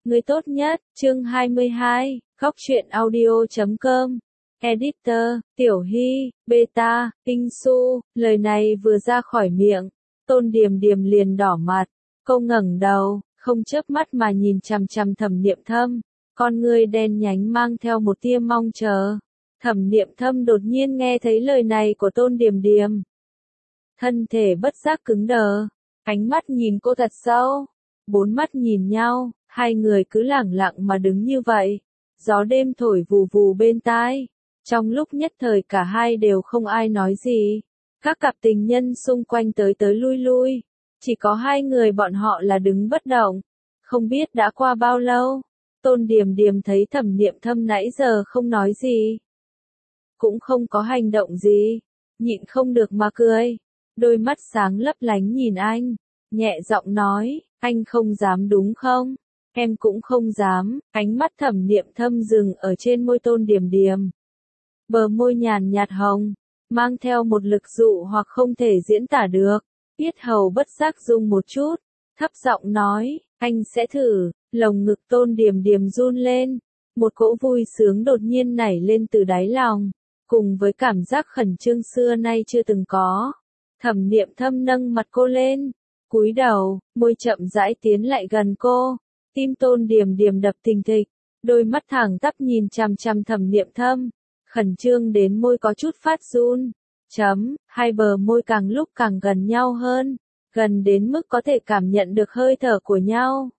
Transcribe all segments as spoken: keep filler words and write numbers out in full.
Người tốt nhất, chương hai mươi hai, góc truyện audio chấm com. Editor, Tiểu Hy, Beta, Kinh Su, lời này vừa ra khỏi miệng, Tôn Điềm Điềm liền đỏ mặt, cô ngẩng đầu, không chớp mắt mà nhìn chằm chằm Thẩm Niệm Thâm, con ngươi đen nhánh mang theo một tia mong chờ. Thẩm Niệm Thâm đột nhiên nghe thấy lời này của Tôn Điềm Điềm, thân thể bất giác cứng đờ, ánh mắt nhìn cô thật sâu, bốn mắt nhìn nhau, hai người cứ lẳng lặng mà đứng như vậy, gió đêm thổi vù vù bên tai. Trong lúc nhất thời cả hai đều không ai nói gì, các cặp tình nhân xung quanh tới tới lui lui, chỉ có hai người bọn họ là đứng bất động. Không biết đã qua bao lâu, Tôn Điềm Điềm thấy Thẩm Niệm Thâm nãy giờ không nói gì, cũng không có hành động gì, nhịn không được mà cười, đôi mắt sáng lấp lánh nhìn anh, nhẹ giọng nói, anh không dám đúng không? Em cũng không dám. Ánh mắt Thẩm Niệm Thâm dừng ở trên môi Tôn Điềm Điềm. Bờ môi nhàn nhạt hồng, mang theo một lực dụ hoặc không thể diễn tả được. Yết hầu bất giác rung một chút, thấp giọng nói, anh sẽ thử. Lồng ngực Tôn Điềm Điềm run lên, một cỗ vui sướng đột nhiên nảy lên từ đáy lòng, cùng với cảm giác khẩn trương xưa nay chưa từng có. Thẩm Niệm Thâm nâng mặt cô lên, cúi đầu, môi chậm rãi tiến lại gần cô. Tim Tôn Điềm Điềm đập thình thịch, đôi mắt thẳng tắp nhìn chằm chằm Thẩm Niệm Thâm, khẩn trương đến môi có chút phát run. Chấm, hai bờ môi càng lúc càng gần nhau hơn, gần đến mức có thể cảm nhận được hơi thở của nhau.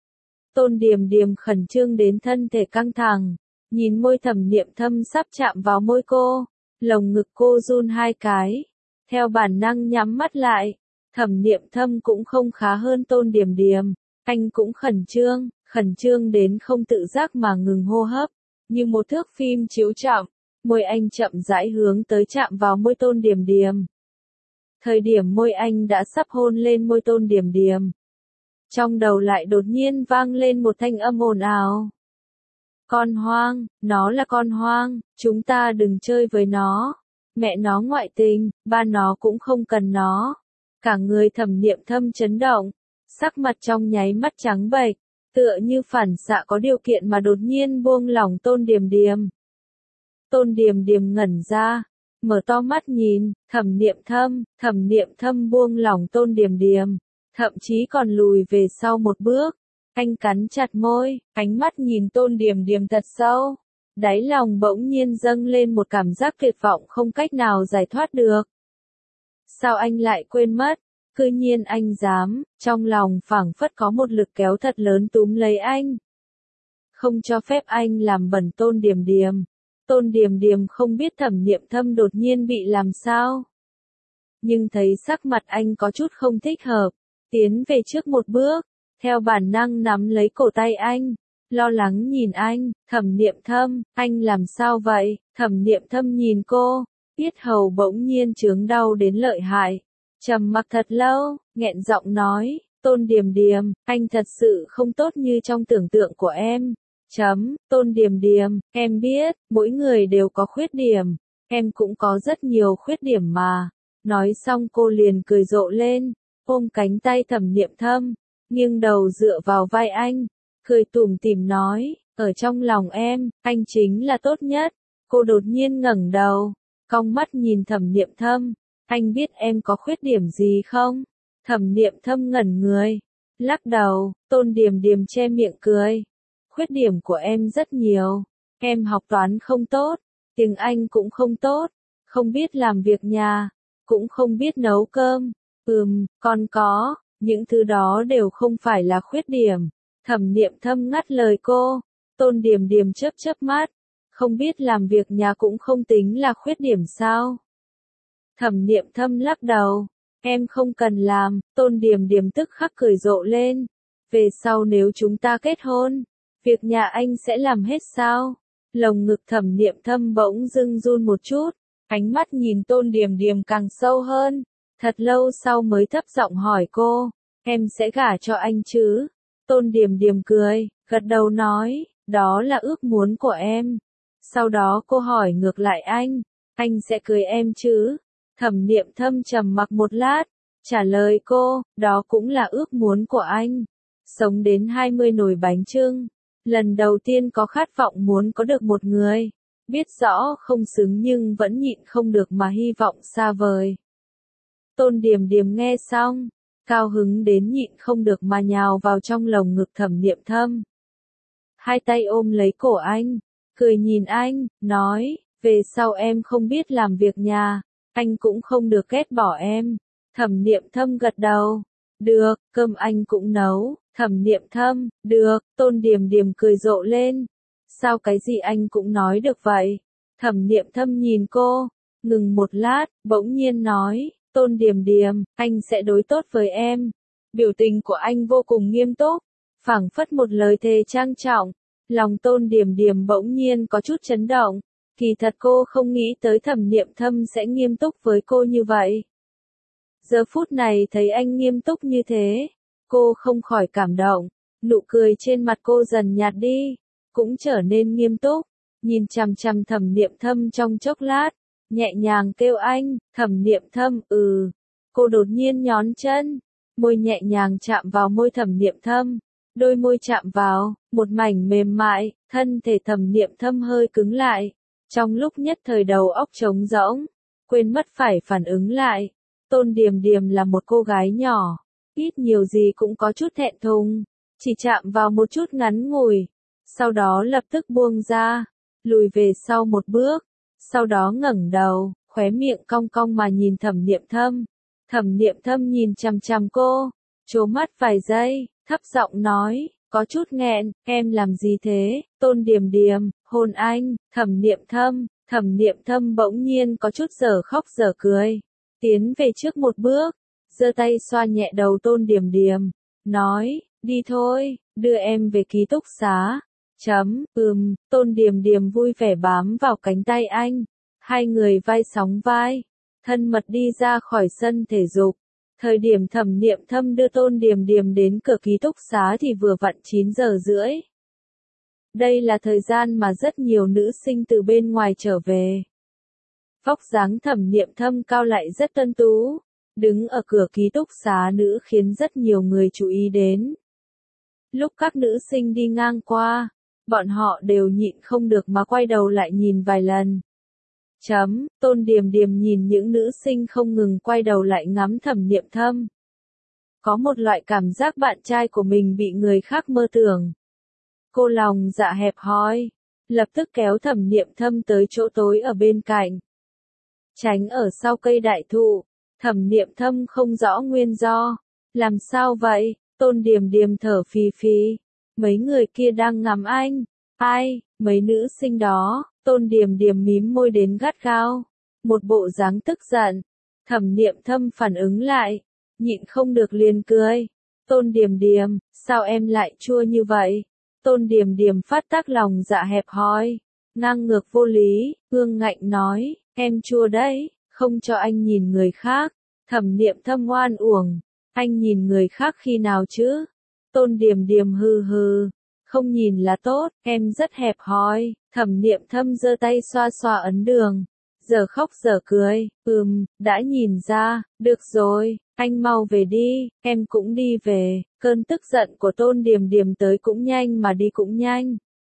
Tôn Điềm Điềm khẩn trương đến thân thể căng thẳng, nhìn môi Thẩm Niệm Thâm sắp chạm vào môi cô, lồng ngực cô run hai cái, theo bản năng nhắm mắt lại. Thẩm Niệm Thâm cũng không khá hơn Tôn Điềm Điềm. Anh cũng khẩn trương, khẩn trương đến không tự giác mà ngừng hô hấp, như một thước phim chiếu chậm, môi anh chậm rãi hướng tới chạm vào môi Tôn Điềm Điềm. Thời điểm môi anh đã sắp hôn lên môi Tôn Điềm Điềm, trong đầu lại đột nhiên vang lên một thanh âm ồn ào. Con hoang, nó là con hoang, chúng ta đừng chơi với nó. Mẹ nó ngoại tình, ba nó cũng không cần nó. Cả người Thẩm Niệm Thâm chấn động, sắc mặt trong nháy mắt trắng bệch, tựa như phản xạ có điều kiện mà đột nhiên buông lỏng Tôn Điềm Điềm. Tôn Điềm Điềm ngẩn ra, mở to mắt nhìn, Thẩm Niệm Thâm, Thẩm Niệm Thâm buông lỏng Tôn Điềm Điềm, thậm chí còn lùi về sau một bước. Anh cắn chặt môi, ánh mắt nhìn Tôn Điềm Điềm thật sâu, đáy lòng bỗng nhiên dâng lên một cảm giác tuyệt vọng không cách nào giải thoát được. Sao anh lại quên mất? Cư nhiên anh dám, trong lòng phảng phất có một lực kéo thật lớn túm lấy anh, không cho phép anh làm bẩn Tôn Điềm Điềm. Tôn Điềm Điềm không biết Thẩm Niệm Thâm đột nhiên bị làm sao, nhưng thấy sắc mặt anh có chút không thích hợp, tiến về trước một bước, theo bản năng nắm lấy cổ tay anh, lo lắng nhìn anh. Thẩm Niệm Thâm, anh làm sao vậy? Thẩm Niệm Thâm nhìn cô, yết hầu bỗng nhiên chướng đau đến lợi hại, trầm mặc thật lâu, nghẹn giọng nói, Tôn Điềm Điềm, anh thật sự không tốt như trong tưởng tượng của em. Chấm, Tôn Điềm Điềm, em biết, mỗi người đều có khuyết điểm, em cũng có rất nhiều khuyết điểm mà. Nói xong cô liền cười rộ lên, ôm cánh tay Thẩm Niệm Thâm, nghiêng đầu dựa vào vai anh, cười tủm tỉm nói, ở trong lòng em, anh chính là tốt nhất. Cô đột nhiên ngẩng đầu, cong mắt nhìn Thẩm Niệm Thâm, anh biết em có khuyết điểm gì không? Thẩm Niệm Thâm ngẩn người, lắc đầu. Tôn Điềm Điềm che miệng cười, khuyết điểm của em rất nhiều, em học toán không tốt, tiếng Anh cũng không tốt, không biết làm việc nhà, cũng không biết nấu cơm. Ừm, còn có, những thứ đó đều không phải là khuyết điểm. Thẩm Niệm Thâm ngắt lời cô. Tôn Điềm Điềm chớp chớp mắt, không biết làm việc nhà cũng không tính là khuyết điểm sao? Thẩm Niệm Thâm lắc đầu, em không cần làm. Tôn Điềm Điềm tức khắc cười rộ lên, về sau nếu chúng ta kết hôn, việc nhà anh sẽ làm hết sao? Lồng ngực Thẩm Niệm Thâm bỗng dưng run một chút, ánh mắt nhìn Tôn Điềm Điềm càng sâu hơn, thật lâu sau mới thấp giọng hỏi cô, em sẽ gả cho anh chứ? Tôn Điềm Điềm cười, gật đầu nói, đó là ước muốn của em. Sau đó cô hỏi ngược lại anh, anh sẽ cưới em chứ? Thẩm Niệm Thâm trầm mặc một lát, trả lời cô, đó cũng là ước muốn của anh. sống đến hai mươi nồi bánh chưng. Lần đầu tiên có khát vọng muốn có được một người. Biết rõ không xứng nhưng vẫn nhịn không được mà hy vọng xa vời. Tôn Điềm Điềm nghe xong, cao hứng đến nhịn không được mà nhào vào trong lồng ngực Thẩm Niệm Thâm. Hai tay ôm lấy cổ anh, cười nhìn anh, nói, về sau em không biết làm việc nhà, anh cũng không được ghét bỏ em. Thẩm Niệm Thâm gật đầu, được, cơm anh cũng nấu. Thẩm Niệm Thâm, được. Tôn Điềm Điềm cười rộ lên. Sao cái gì anh cũng nói được vậy? Thẩm Niệm Thâm nhìn cô, ngừng một lát, bỗng nhiên nói, Tôn Điềm Điềm, anh sẽ đối tốt với em. Biểu tình của anh vô cùng nghiêm túc, phảng phất một lời thề trang trọng. Lòng Tôn Điềm Điềm bỗng nhiên có chút chấn động. Kỳ thật cô không nghĩ tới Thẩm Niệm Thâm sẽ nghiêm túc với cô như vậy. Giờ phút này thấy anh nghiêm túc như thế, cô không khỏi cảm động, nụ cười trên mặt cô dần nhạt đi, cũng trở nên nghiêm túc, nhìn chằm chằm Thẩm Niệm Thâm trong chốc lát, nhẹ nhàng kêu anh, Thẩm Niệm Thâm, ừ. Cô đột nhiên nhón chân, môi nhẹ nhàng chạm vào môi Thẩm Niệm Thâm, đôi môi chạm vào, một mảnh mềm mại, thân thể Thẩm Niệm Thâm hơi cứng lại, trong lúc nhất thời đầu óc trống rỗng, quên mất phải phản ứng lại. Tôn Điềm Điềm là một cô gái nhỏ, ít nhiều gì cũng có chút thẹn thùng, chỉ chạm vào một chút ngắn ngủi, sau đó lập tức buông ra, lùi về sau một bước, sau đó ngẩng đầu, khóe miệng cong cong mà nhìn Thẩm Niệm Thâm. Thẩm Niệm Thâm nhìn chằm chằm cô, trố mắt vài giây, thấp giọng nói, có chút nghẹn, em làm gì thế? Tôn Điềm Điềm, hôn anh. Thẩm Niệm Thâm, Thẩm Niệm Thâm bỗng nhiên có chút dở khóc dở cười, tiến về trước một bước, giơ tay xoa nhẹ đầu Tôn Điềm Điềm, nói, đi thôi, đưa em về ký túc xá. Chấm, ừm, Tôn Điềm Điềm vui vẻ bám vào cánh tay anh, hai người vai sóng vai, thân mật đi ra khỏi sân thể dục. Thời điểm Thẩm Niệm Thâm đưa Tôn Điềm Điềm đến cửa ký túc xá thì vừa vặn chín giờ rưỡi. Đây là thời gian mà rất nhiều nữ sinh từ bên ngoài trở về. Vóc dáng Thẩm Niệm Thâm cao lại rất tân tú, đứng ở cửa ký túc xá nữ khiến rất nhiều người chú ý đến. Lúc các nữ sinh đi ngang qua, bọn họ đều nhịn không được mà quay đầu lại nhìn vài lần. Chấm, Tôn Điềm Điềm nhìn những nữ sinh không ngừng quay đầu lại ngắm Thẩm Niệm Thâm. Có một loại cảm giác bạn trai của mình bị người khác mơ tưởng. Cô lòng dạ hẹp hòi, lập tức kéo Thẩm Niệm Thâm tới chỗ tối ở bên cạnh. Tránh ở sau cây đại thụ, Thẩm Niệm Thâm không rõ nguyên do. Làm sao vậy? Tôn Điềm Điềm thở phì phì. Mấy người kia đang ngắm anh. Ai? Mấy nữ sinh đó. Tôn Điềm Điềm mím môi đến gắt gao, một bộ dáng tức giận. Thẩm Niệm Thâm phản ứng lại, nhịn không được liền cười. Tôn Điềm Điềm, sao em lại chua như vậy? Tôn Điềm Điềm phát tác lòng dạ hẹp hòi, ngang ngược vô lý, ương ngạnh nói, em chua đấy, không cho anh nhìn người khác. Thẩm Niệm Thâm oan uổng, anh nhìn người khác khi nào chứ? Tôn Điềm Điềm hừ hừ, không nhìn là tốt, em rất hẹp hòi. Thẩm Niệm Thâm giơ tay xoa xoa ấn đường, giờ khóc giờ cười, ừm, đã nhìn ra, được rồi, anh mau về đi, em cũng đi về. Cơn tức giận của Tôn Điềm Điềm tới cũng nhanh mà đi cũng nhanh.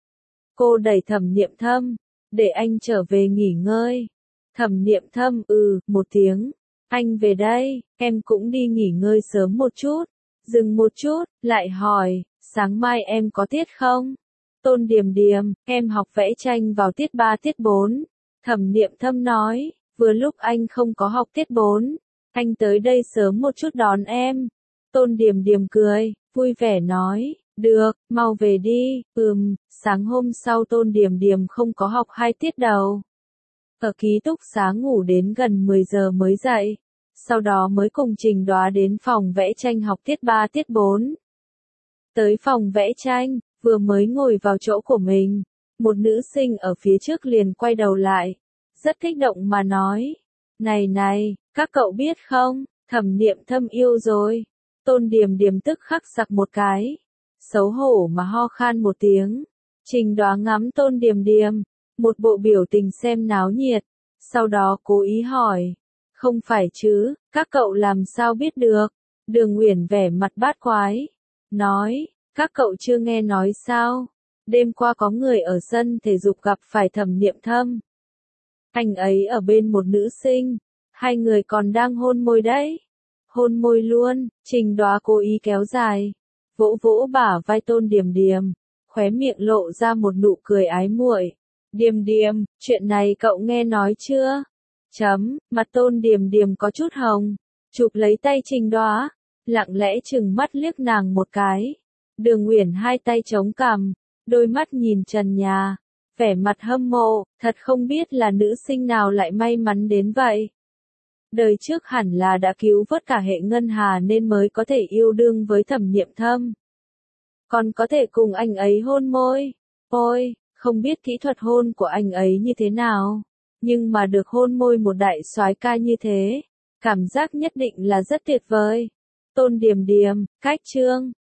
Cô đẩy Thẩm Niệm Thâm, để anh trở về nghỉ ngơi. Thẩm Niệm Thâm ừ, một tiếng, anh về đây, em cũng đi nghỉ ngơi sớm một chút. Dừng một chút, lại hỏi, sáng mai em có tiết không? Tôn Điềm Điềm, em học vẽ tranh vào tiết ba tiết bốn. Thẩm Niệm Thâm nói, vừa lúc anh không có học tiết bốn, anh tới đây sớm một chút đón em. Tôn Điềm Điềm cười, vui vẻ nói, được, mau về đi. Ừm, sáng hôm sau Tôn Điềm Điềm không có học hai tiết đầu. Ở ký túc xá ngủ đến gần mười giờ mới dậy, sau đó mới cùng Trình Đoá đến phòng vẽ tranh học tiết ba tiết bốn. Tới phòng vẽ tranh, vừa mới ngồi vào chỗ của mình, một nữ sinh ở phía trước liền quay đầu lại, rất kích động mà nói, này này, các cậu biết không, Thẩm Niệm Thâm yêu rồi. Tôn Điềm Điềm tức khắc sặc một cái, xấu hổ mà ho khan một tiếng. Trình Đoá ngắm Tôn Điềm Điềm, một bộ biểu tình xem náo nhiệt, sau đó cố ý hỏi, không phải chứ, các cậu làm sao biết được? Đường Uyển vẻ mặt bát quái, nói, các cậu chưa nghe nói sao? Đêm qua có người ở sân thể dục gặp phải Thẩm Niệm Thâm. Anh ấy ở bên một nữ sinh, hai người còn đang hôn môi đấy. Hôn môi luôn, Trình Đoá cố ý kéo dài, vỗ vỗ bả vai Tôn Điềm Điềm, khóe miệng lộ ra một nụ cười ái muội. Điềm Điềm, chuyện này cậu nghe nói chưa? Chấm, mặt Tôn Điềm Điềm có chút hồng, chụp lấy tay Trình Đoá, lặng lẽ chừng mắt liếc nàng một cái. Đường Uyển hai tay chống cằm, đôi mắt nhìn trần nhà, vẻ mặt hâm mộ, thật không biết là nữ sinh nào lại may mắn đến vậy. Đời trước hẳn là đã cứu vớt cả hệ ngân hà nên mới có thể yêu đương với Thẩm Niệm Thâm. Còn có thể cùng anh ấy hôn môi. Ôi, không biết kỹ thuật hôn của anh ấy như thế nào, nhưng mà được hôn môi một đại soái ca như thế, cảm giác nhất định là rất tuyệt vời. Tôn Điềm Điềm, cách chương